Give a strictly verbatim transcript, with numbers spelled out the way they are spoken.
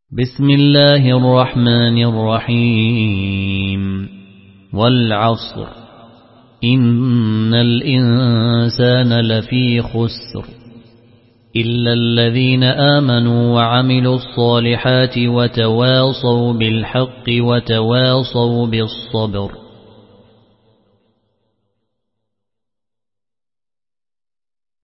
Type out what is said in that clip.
بسم الله الرحمن الرحيم والعصر إن الإنسان لفي خسر إلا الذين آمنوا وعملوا الصالحات وتواصوا بالحق وتواصوا بالصبر